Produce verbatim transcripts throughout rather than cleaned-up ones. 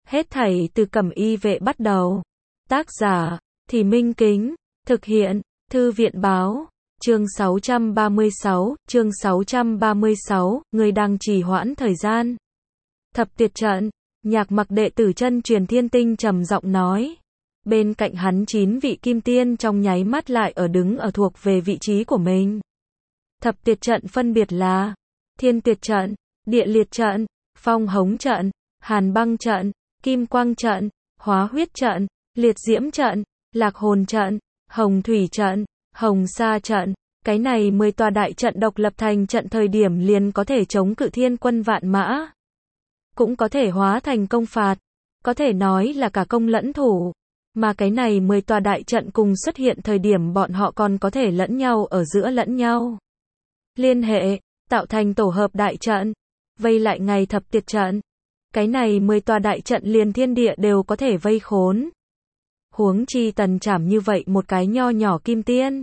Hết thảy từ Cẩm Y vệ bắt đầu. Tác giả, Thì Minh Kính. Thực hiện, Thư viện báo. Chương sáu trăm ba mươi sáu, chương sáu trăm ba mươi sáu, người đang trì hoãn thời gian. Thập tuyệt trận, Nhạc Mặc đệ tử chân truyền Thiên Tinh trầm giọng nói. Bên cạnh hắn chín vị kim tiên trong nháy mắt lại ở đứng ở thuộc về vị trí của mình. Thập tuyệt trận phân biệt là Thiên tuyệt trận, Địa liệt trận, Phong hống trận, Hàn băng trận, Kim quang trận, Hóa huyết trận, Liệt diễm trận, Lạc hồn trận, Hồng thủy trận, Hồng sa trận. Cái này mười tòa đại trận độc lập thành trận thời điểm liền có thể chống cự thiên quân vạn mã. Cũng có thể hóa thành công phạt. Có thể nói là cả công lẫn thủ. Mà cái này mười tòa đại trận cùng xuất hiện thời điểm bọn họ còn có thể lẫn nhau ở giữa lẫn nhau. Liên hệ, tạo thành tổ hợp đại trận. Vây lại ngày thập tuyệt trận. Cái này mười tòa đại trận liền thiên địa đều có thể vây khốn. Huống chi Tần Trảm như vậy một cái nho nhỏ kim tiên.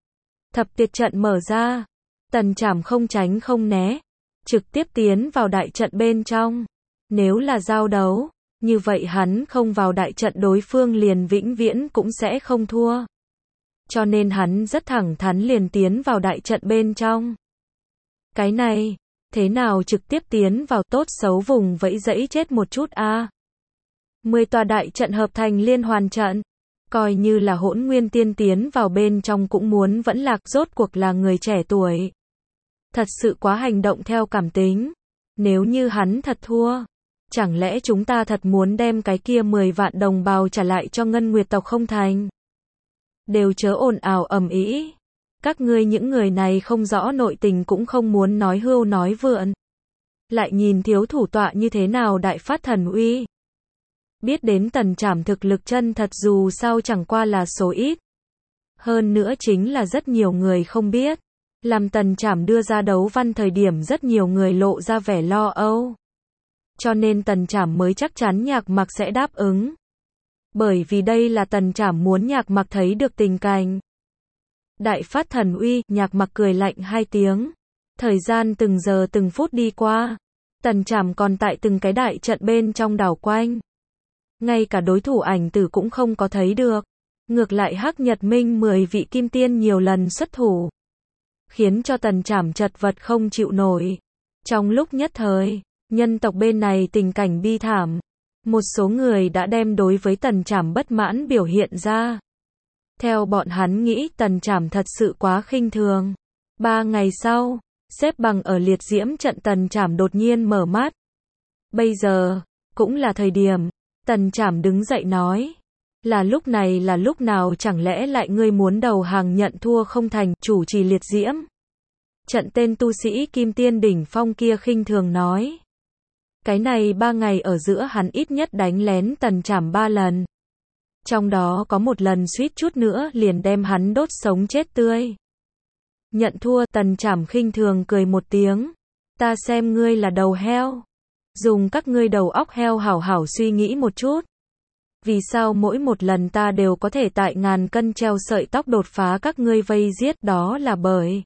Thập tuyệt trận mở ra. Tần Trảm không tránh không né. Trực tiếp tiến vào đại trận bên trong. Nếu là giao đấu, như vậy hắn không vào đại trận đối phương liền vĩnh viễn cũng sẽ không thua. Cho nên hắn rất thẳng thắn liền tiến vào đại trận bên trong. Cái này, thế nào trực tiếp tiến vào tốt xấu vùng vẫy dẫy chết một chút a. À? Mười tòa đại trận hợp thành liên hoàn trận. Coi như là Hỗn Nguyên Tiên tiến vào bên trong cũng muốn vẫn lạc, rốt cuộc là người trẻ tuổi. Thật sự quá hành động theo cảm tính. Nếu như hắn thật thua, chẳng lẽ chúng ta thật muốn đem cái kia mười vạn đồng bào trả lại cho Ngân Nguyệt tộc không thành? Đều chớ ồn ào ầm ĩ. Các ngươi những người này không rõ nội tình cũng không muốn nói hưu nói vượn. Lại nhìn thiếu thủ tọa như thế nào đại phát thần uy. Biết đến Tần Trảm thực lực chân thật dù sao chẳng qua là số ít. Hơn nữa chính là rất nhiều người không biết. Làm Tần Trảm đưa ra đấu văn thời điểm rất nhiều người lộ ra vẻ lo âu. Cho nên Tần Trảm mới chắc chắn Nhạc Mặc sẽ đáp ứng. Bởi vì đây là Tần Trảm muốn Nhạc Mặc thấy được tình cảnh. Đại phát thần uy, Nhạc Mặc cười lạnh hai tiếng. Thời gian từng giờ từng phút đi qua. Tần Trảm còn tại từng cái đại trận bên trong đảo quanh. Ngay cả đối thủ ảnh tử cũng không có thấy được. Ngược lại Hắc Nhật Minh mười vị kim tiên nhiều lần xuất thủ. Khiến cho Tần Trảm chật vật không chịu nổi. Trong lúc nhất thời, nhân tộc bên này tình cảnh bi thảm. Một số người đã đem đối với Tần Trảm bất mãn biểu hiện ra. Theo bọn hắn nghĩ Tần Trảm thật sự quá khinh thường. Ba ngày sau, xếp bằng ở liệt diễm trận Tần Trảm đột nhiên mở mắt. Bây giờ, cũng là thời điểm. Tần Trảm đứng dậy nói. Là lúc này là lúc nào, chẳng lẽ lại ngươi muốn đầu hàng nhận thua không thành? Chủ trì liệt diễm trận tên tu sĩ kim tiên đỉnh phong kia khinh thường nói. Cái này ba ngày ở giữa hắn ít nhất đánh lén Tần Trảm ba lần. Trong đó có một lần suýt chút nữa liền đem hắn đốt sống chết tươi. Nhận thua, Tần Trảm khinh thường cười một tiếng. Ta xem ngươi là đầu heo. Dùng các ngươi đầu óc heo hảo hảo suy nghĩ một chút. Vì sao mỗi một lần ta đều có thể tại ngàn cân treo sợi tóc đột phá các ngươi vây giết? Đó là bởi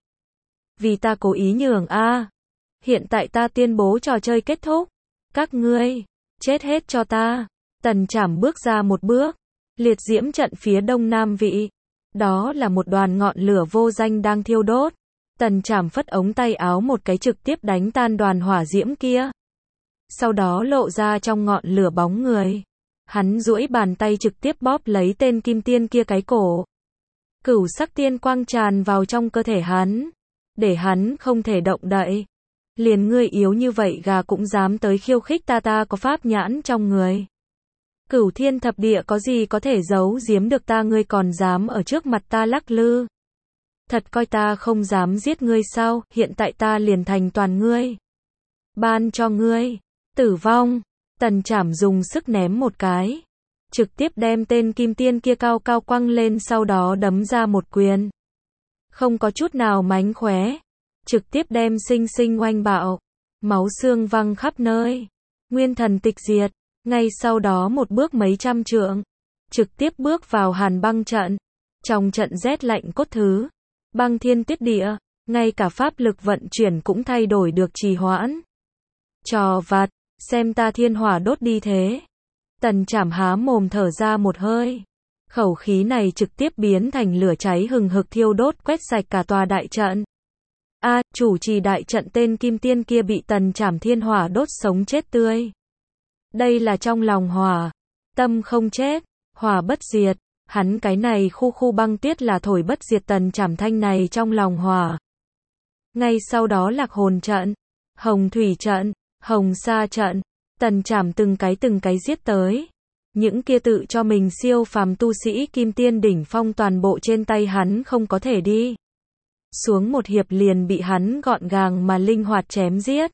vì ta cố ý nhường a. À. Hiện tại ta tuyên bố trò chơi kết thúc. Các ngươi chết hết cho ta. Tần Trảm bước ra một bước. Liệt diễm trận phía đông nam vị. Đó là một đoàn ngọn lửa vô danh đang thiêu đốt. Tần Trảm phất ống tay áo một cái trực tiếp đánh tan đoàn hỏa diễm kia. Sau đó lộ ra trong ngọn lửa bóng người. Hắn duỗi bàn tay trực tiếp bóp lấy tên kim tiên kia cái cổ. Cửu sắc tiên quang tràn vào trong cơ thể hắn. Để hắn không thể động đậy. Liền ngươi yếu như vậy gà cũng dám tới khiêu khích ta, ta có pháp nhãn trong người. Cửu thiên thập địa có gì có thể giấu giếm được ta, ngươi còn dám ở trước mặt ta lắc lư. Thật coi ta không dám giết ngươi sao? Hiện tại ta liền thành toàn ngươi. Ban cho ngươi tử vong. Tần Trảm dùng sức ném một cái. Trực tiếp đem tên kim tiên kia cao cao quăng lên, sau đó đấm ra một quyền. Không có chút nào mánh khóe. Trực tiếp đem sinh sinh oanh bạo. Máu xương văng khắp nơi. Nguyên thần tịch diệt. Ngay sau đó một bước mấy trăm trượng. Trực tiếp bước vào hàn băng trận. Trong trận rét lạnh cốt thứ. Băng thiên tuyết địa. Ngay cả pháp lực vận chuyển cũng thay đổi được trì hoãn. Trò vặt. Xem ta thiên hỏa đốt đi thế. Tần Trảm há mồm thở ra một hơi. Khẩu khí này trực tiếp biến thành lửa cháy hừng hực thiêu đốt quét sạch cả tòa đại trận. A, à, chủ trì đại trận tên Kim Tiên kia bị Tần Trảm thiên hỏa đốt sống chết tươi. Đây là trong lòng hỏa, tâm không chết, hỏa bất diệt, hắn cái này khu khu băng tuyết là thổi bất diệt Tần Trảm thanh này trong lòng hỏa. Ngay sau đó Lạc Hồn trận, Hồng Thủy trận, Hồng Sa trận, Tần Trảm từng cái từng cái giết tới. Những kia tự cho mình siêu phàm tu sĩ Kim Tiên đỉnh phong toàn bộ trên tay hắn không có thể đi xuống một hiệp liền bị hắn gọn gàng mà linh hoạt chém giết.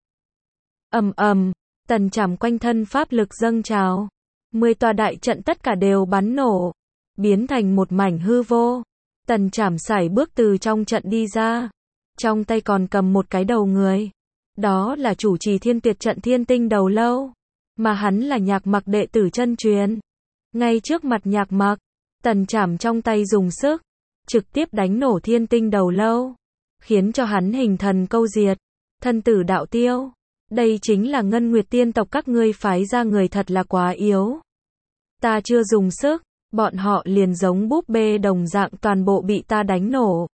Ầm ầm, Tần Trảm quanh thân pháp lực dâng trào, mười tòa đại trận tất cả đều bắn nổ, biến thành một mảnh hư vô. Tần Trảm sải bước từ trong trận đi ra, trong tay còn cầm một cái đầu người. Đó là chủ trì Thiên Tuyệt trận Thiên Tinh Đầu Lâu, mà hắn là Nhạc Mặc đệ tử chân truyền. Ngay trước mặt Nhạc Mặc, Tần Trảm trong tay dùng sức, trực tiếp đánh nổ Thiên Tinh Đầu Lâu, khiến cho hắn hình thần câu diệt, thân tử đạo tiêu. Đây chính là Ngân Nguyệt tiên tộc các ngươi phái ra người thật là quá yếu. Ta chưa dùng sức, bọn họ liền giống búp bê đồng dạng toàn bộ bị ta đánh nổ.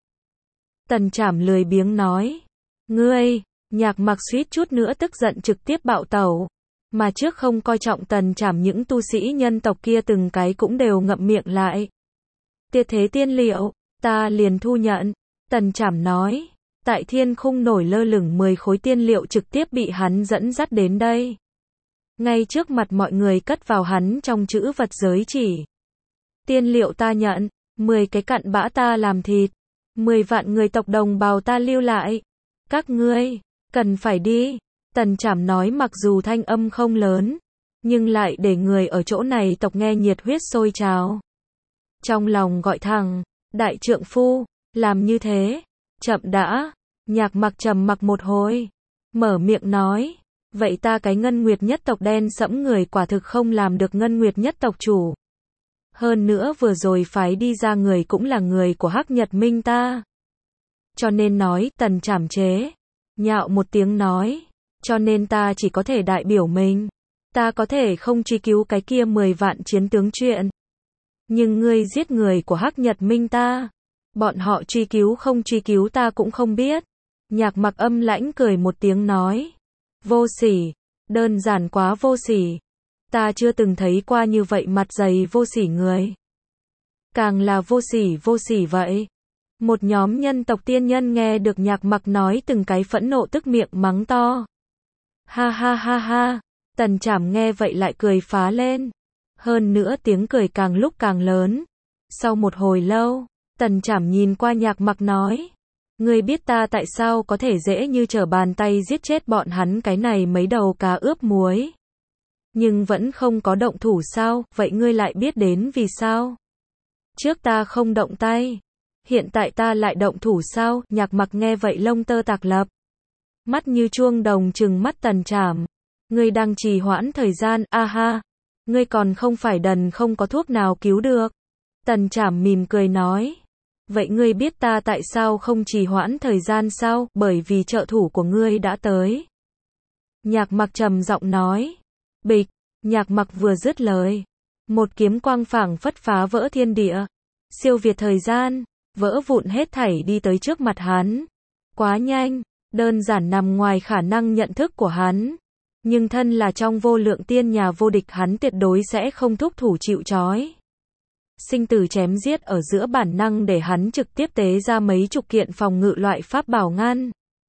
Tần Trảm lười biếng nói. Ngươi, Nhạc Mặc suýt chút nữa tức giận trực tiếp bạo tẩu. Mà trước không coi trọng Tần Trảm những tu sĩ nhân tộc kia từng cái cũng đều ngậm miệng lại. Tiệt thế tiên liệu, ta liền thu nhận. Tần Trảm nói. Tại thiên khung nổi lơ lửng mười khối tiên liệu trực tiếp bị hắn dẫn dắt đến đây. Ngay trước mặt mọi người cất vào hắn trong chữ vật giới chỉ. Tiên liệu ta nhận, mười cái cặn bã ta làm thịt, mười vạn người tộc đồng bào ta lưu lại. Các ngươi, cần phải đi. Tần Trảm nói mặc dù thanh âm không lớn, nhưng lại để người ở chỗ này tộc nghe nhiệt huyết sôi trào. Trong lòng gọi thẳng, đại trượng phu, làm như thế. Chậm đã, Nhạc Mặc trầm mặc một hồi, mở miệng nói, vậy ta cái Ngân Nguyệt nhất tộc đen sẫm người quả thực không làm được Ngân Nguyệt nhất tộc chủ. Hơn nữa vừa rồi phái đi ra người cũng là người của Hắc Nhật Minh ta. Cho nên nói, Tần Trảm chế, nhạo một tiếng nói, cho nên ta chỉ có thể đại biểu mình. Ta có thể không truy cứu cái kia mười vạn chiến tướng chuyện. Nhưng ngươi giết người của Hắc Nhật Minh ta. Bọn họ truy cứu không truy cứu ta cũng không biết. Nhạc Mặc âm lãnh cười một tiếng nói. Vô sỉ, đơn giản quá vô sỉ. Ta chưa từng thấy qua như vậy mặt dày vô sỉ người. Càng là vô sỉ vô sỉ vậy. Một nhóm nhân tộc tiên nhân nghe được Nhạc Mặc nói từng cái phẫn nộ tức miệng mắng to. Ha ha ha ha, Tần Trảm nghe vậy lại cười phá lên. Hơn nữa tiếng cười càng lúc càng lớn. Sau một hồi lâu, Tần Trảm nhìn qua Nhạc Mặc nói. Ngươi biết ta tại sao có thể dễ như trở bàn tay giết chết bọn hắn cái này mấy đầu cá ướp muối. Nhưng vẫn không có động thủ sao, vậy ngươi lại biết đến vì sao? Trước ta không động tay, hiện tại ta lại động thủ sao? Nhạc Mặc nghe vậy lông tơ tạc lập. Mắt như chuông đồng trừng mắt Tần Trảm. Ngươi đang trì hoãn thời gian, a ha. Ngươi còn không phải đần không có thuốc nào cứu được. Tần Trảm mỉm cười nói. Vậy ngươi biết ta tại sao không trì hoãn thời gian sao? Bởi vì trợ thủ của ngươi đã tới. Nhạc Mặc trầm giọng nói. Bịch, Nhạc Mặc vừa dứt lời. Một kiếm quang phảng phất phá vỡ thiên địa. Siêu việt thời gian, vỡ vụn hết thảy đi tới trước mặt hắn. Quá nhanh, đơn giản nằm ngoài khả năng nhận thức của hắn. Nhưng thân là trong vô lượng tiên nhà vô địch hắn tuyệt đối sẽ không thúc thủ chịu trói. Sinh tử chém giết ở giữa bản năng để hắn trực tiếp tế ra mấy chục kiện phòng ngự loại pháp bảo ngăn.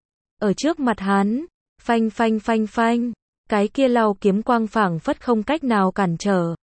Ở trước mặt hắn, phanh phanh phanh phanh, cái kia lau kiếm quang phảng phất không cách nào cản trở.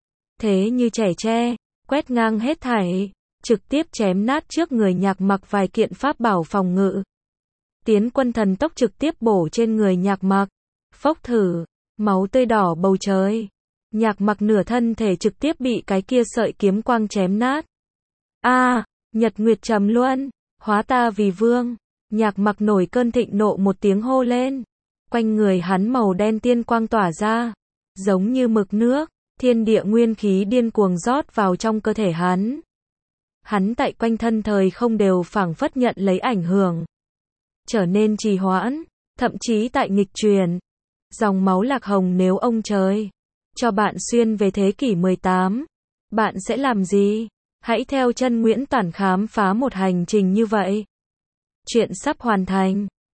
Thế như trẻ tre, quét ngang hết thảy, trực tiếp chém nát trước người Nhạc Mặc vài kiện pháp bảo phòng ngự. Tiến quân thần tốc trực tiếp bổ trên người Nhạc Mặc. Phốc thử, máu tươi đỏ bầu trời. Nhạc Mặc nửa thân thể trực tiếp bị cái kia sợi kiếm quang chém nát. A, à, Nhật Nguyệt trầm luân, hóa ta vì vương. Nhạc Mặc nổi cơn thịnh nộ một tiếng hô lên. Quanh người hắn màu đen tiên quang tỏa ra, giống như mực nước, thiên địa nguyên khí điên cuồng rót vào trong cơ thể hắn. Hắn tại quanh thân thời không đều phảng phất nhận lấy ảnh hưởng, trở nên trì hoãn, thậm chí tại nghịch truyền. Dòng máu Lạc Hồng nếu ông trời, cho bạn xuyên về thế kỷ mười tám. Bạn sẽ làm gì? Hãy theo chân Nguyễn Toản khám phá một hành trình như vậy. Chuyện sắp hoàn thành.